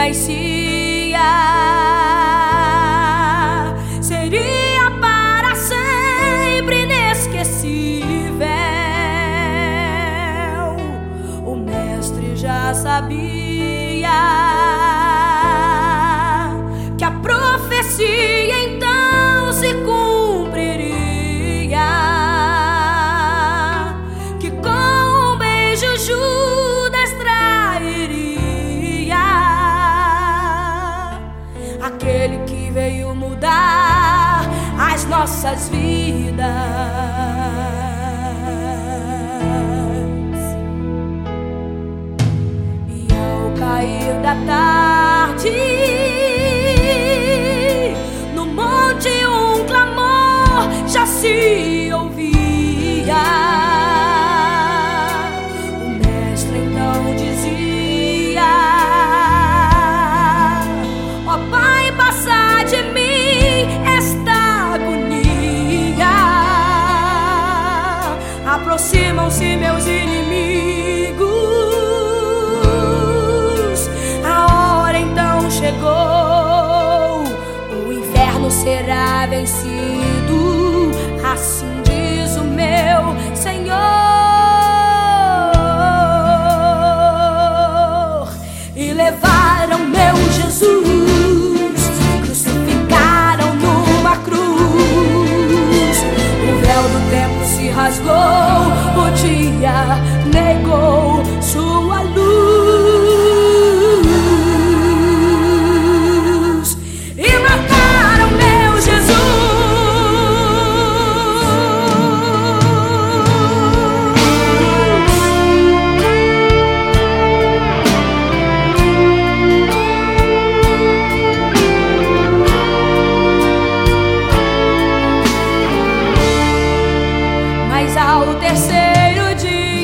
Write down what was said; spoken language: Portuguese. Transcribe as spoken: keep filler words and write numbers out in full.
nascia seria para sempre inesquecível. O mestre já sabia que a profecia então se cumpriria, que com um beijo Judas trairia aquele que veio mudar as nossas vidas. E ao cair da tarde, no monte um clamor já se ouvia. O mestre então dizia: ó Pai, passa de mim esta agonia. Aproximam-se meus inimigos, a hora então chegou, o inferno será vencido, assim diz o meu Senhor. E levaram meu Jesus, crucificaram numa cruz. O véu do templo se rasgou, o dia negou sua luz. E mataram meu Jesus. Mas ao terceiro dia